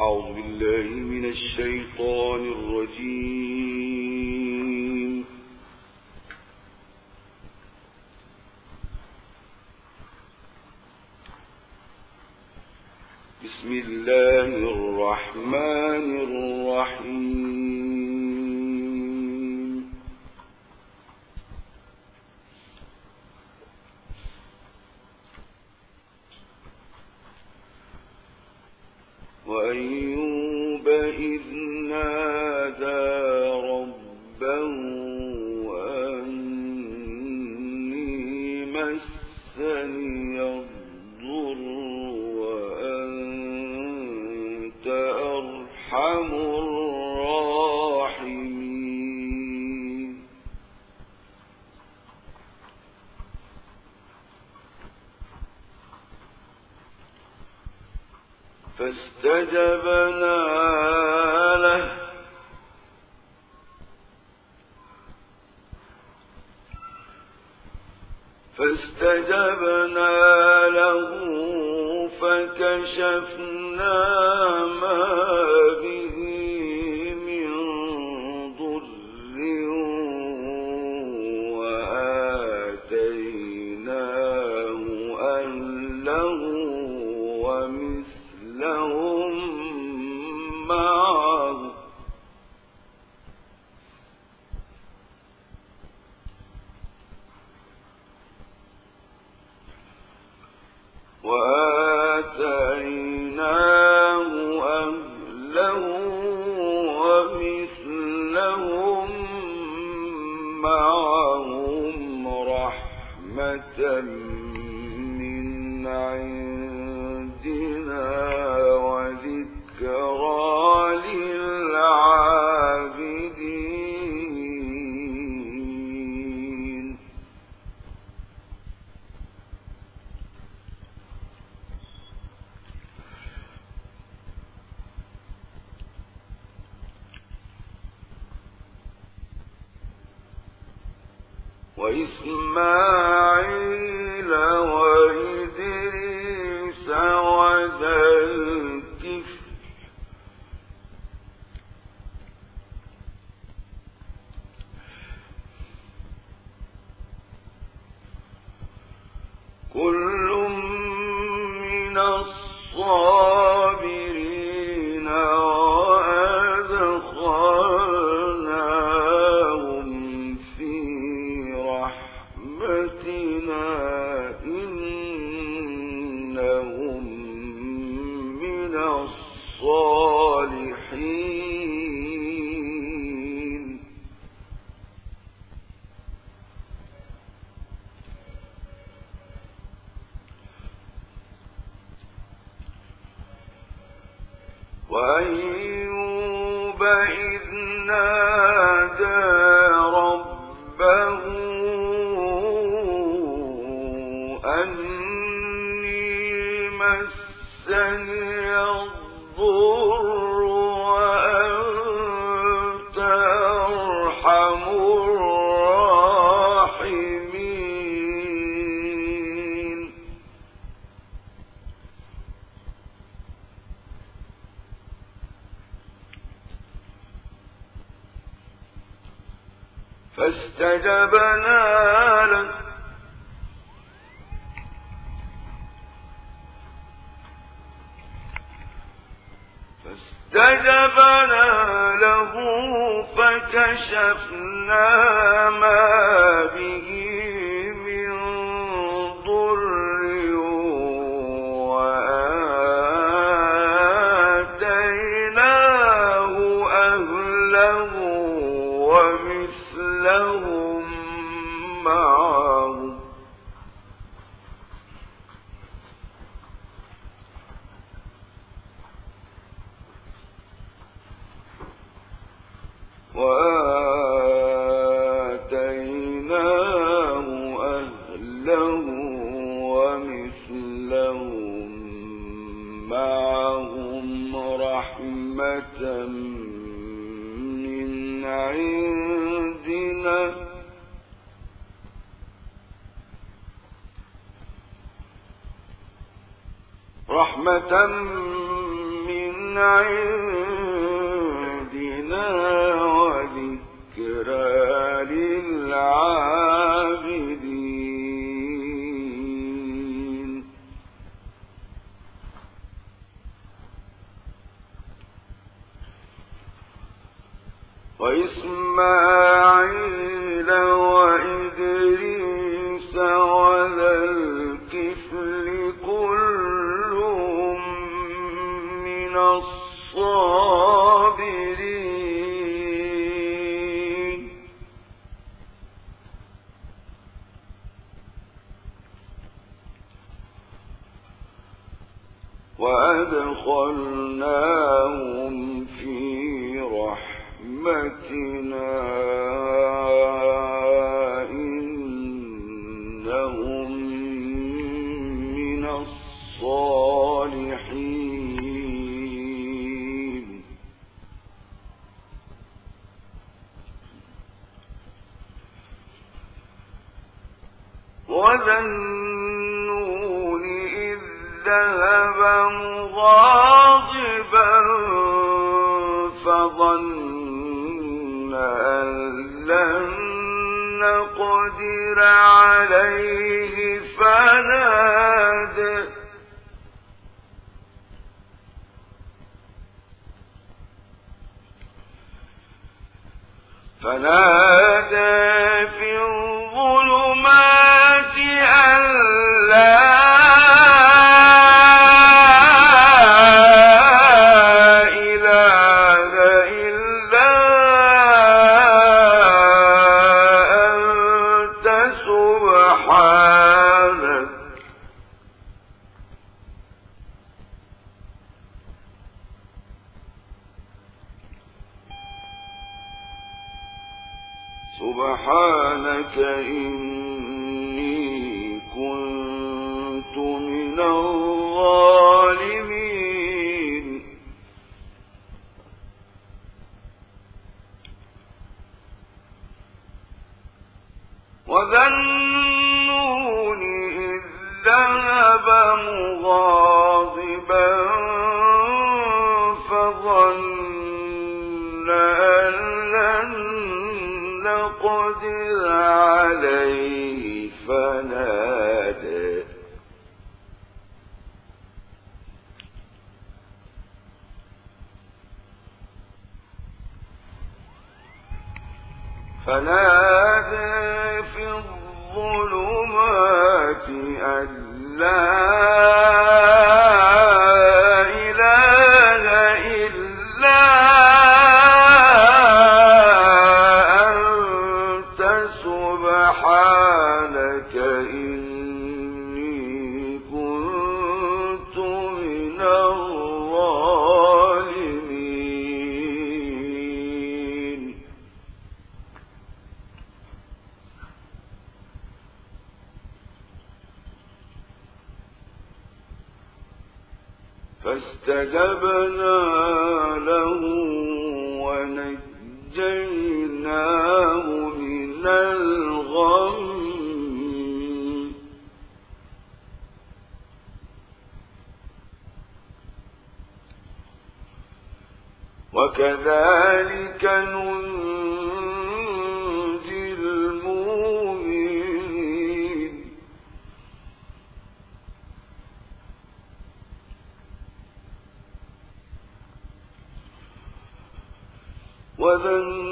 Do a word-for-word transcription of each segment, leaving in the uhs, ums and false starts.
أعوذ بالله من الشيطان الرجيم. بسم الله الرحمن الرحيم. وأيوب إذ نادى ربه أني مسني الضر وأنت أرحم الراحمين. فاستجبنا له فاستجبنا له فكشفنا ما به من ضر وآتيناه أهله ومثلهم معه وآتيناه أهله ومثلهم معهم رحمة من عندنا وذكرى للعابدين. وإسماعيل وإدريس وذا الكفل كل من الصابرين وأدخلناهم في رحمتنا إنهم من الصالحين. وأيوب إذ نادى ربه أني مسني الضر وأنت أرحم الراحمين. فاستجبنا له فاستجبنا له فكشفنا ما به من ضر وآتيناه أهله ومثلهم معه وآتيناه أهله ومثلهم معهم رحمة من عندنا رحمة من عندنا وذكرى للعابدين وإسماعيل وإدريس وذا الكفل كل من الصابرين وأدخلناهم في رحمتنا إنهم من الصالحين وذا النون إذ ذهب مغاضبا فظن أن لن نقدر عليه فنادى فنادى في الظلمات أن لا سبحانك إني كنت من الظالمين وذا النون إذ ذهب مغاضبا فظن أن لن نقدر عليه فنادى فنادى في الظلمات أن لا فاستجبنا له ونجيناه من الغم وكذلك ننجي المؤمنين وذا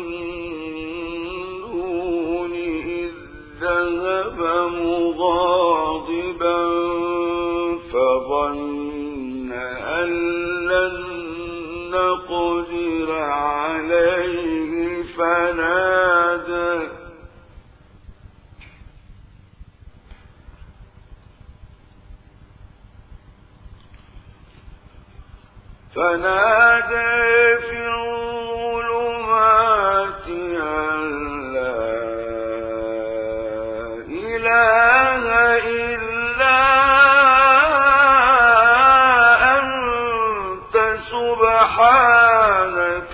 النون إذ ذهب مغاضبا فظن أن لن نقدر عليه فنادى فنادى في الظلمات أن لا إله إلا أنت سبحانك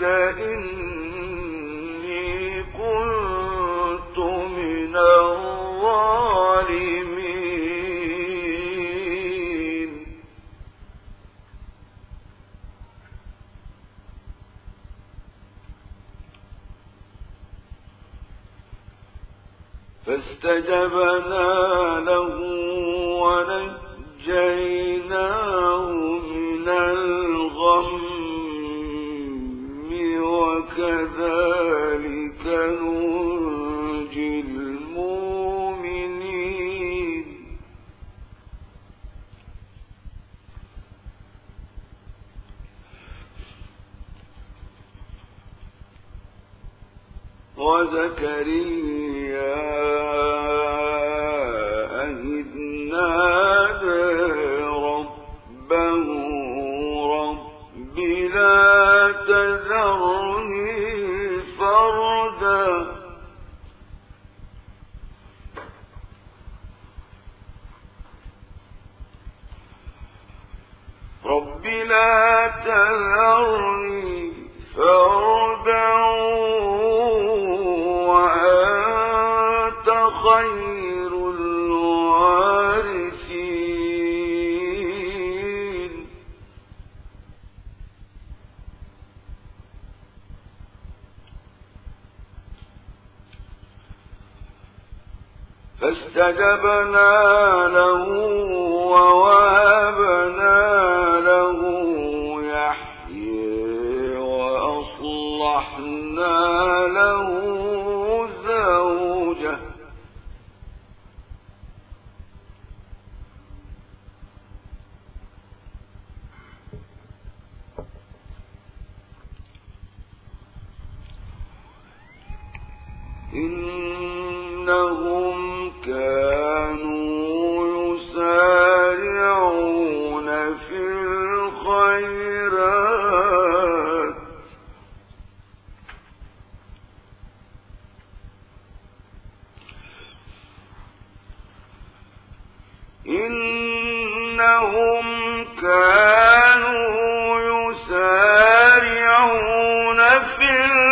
إني كنت من الظالمين فاستجبنا له ونجيناه من الغم وكذلك ننجي المؤمنين وزكريا إذ نادى ربه رب لا تذرني فردا رب لا تذرني فردا وأنت خير الوارثين فاستجبنا له ووهبنا له يحيى وأصلحنا له زوجه إنهم كانوا يسارعون في الخيرات إنهم كانوا يسارعون في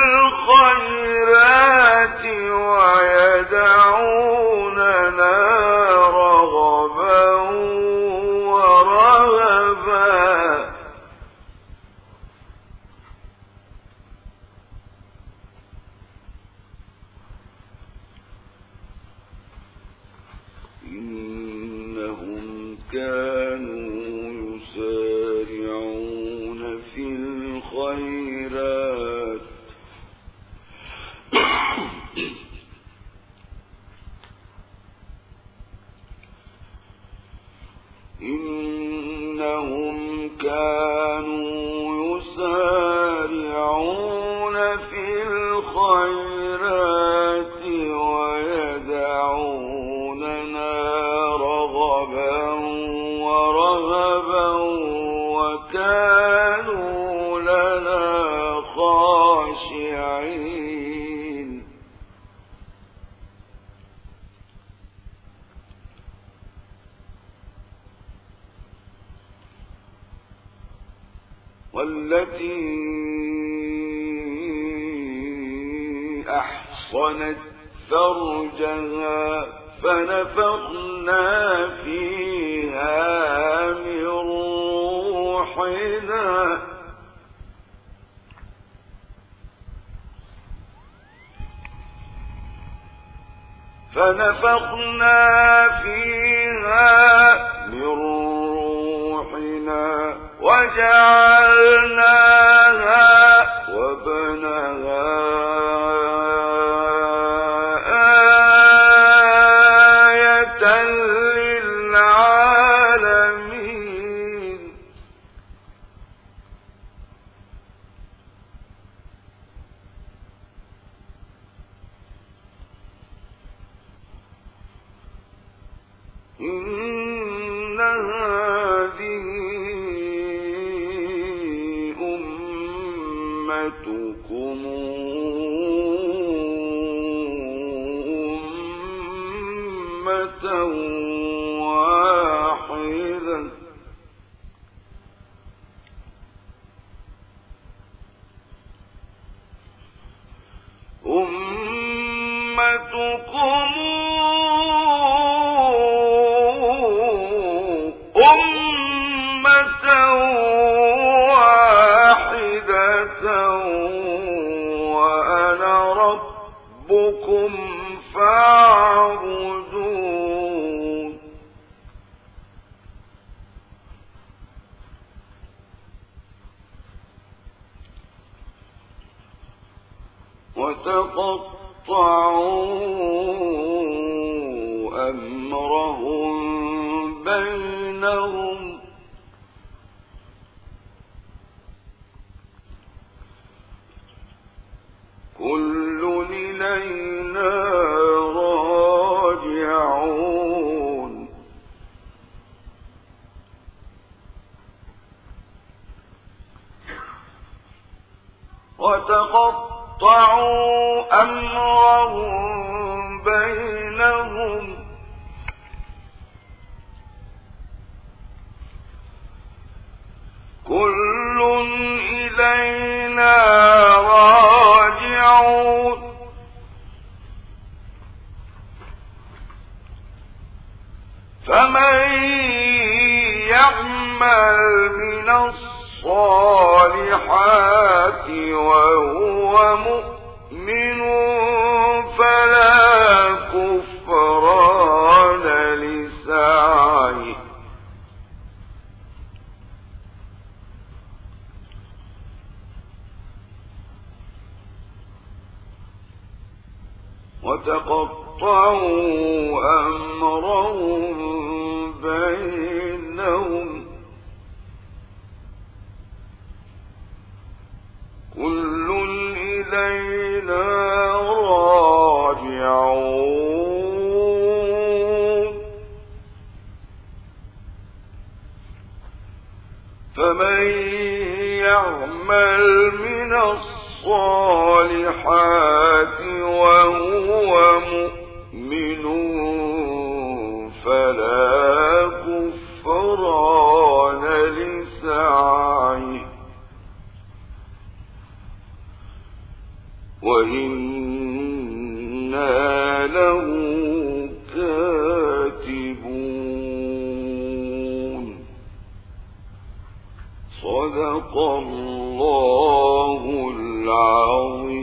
الخيرات ويدعوننا رغبا ورهبا إنهم كانوا يسارعون في الخيرات إنهم كانوا يسارعون في الخيرات ويدعوننا رغبا ورهبا وكانوا لنا خاشعين والتي أحصنت فرجها فنفخنا فيها من روحنا فنفخنا فيها من روحنا وجعلناها وابنها آية للعالمين إن هذه أمتكم أمة واحدة أمتكم أمة واحدة وأنا ربكم فاعبدون وتقطعوا أمرهم بينهم كل إلينا راجعون وتقطعوا أمرهم بينهم كل إلينا راجعون فمن يعمل من الصالحات وهو مؤمن فلا كفران لسعيه وتقطعوا أمرهم بينهم كل إلينا راجعون فمن يعمل من الصالحات وهو مؤمن فلا كفران لسعيه وإنا له كاتبون صدق الله العظيم.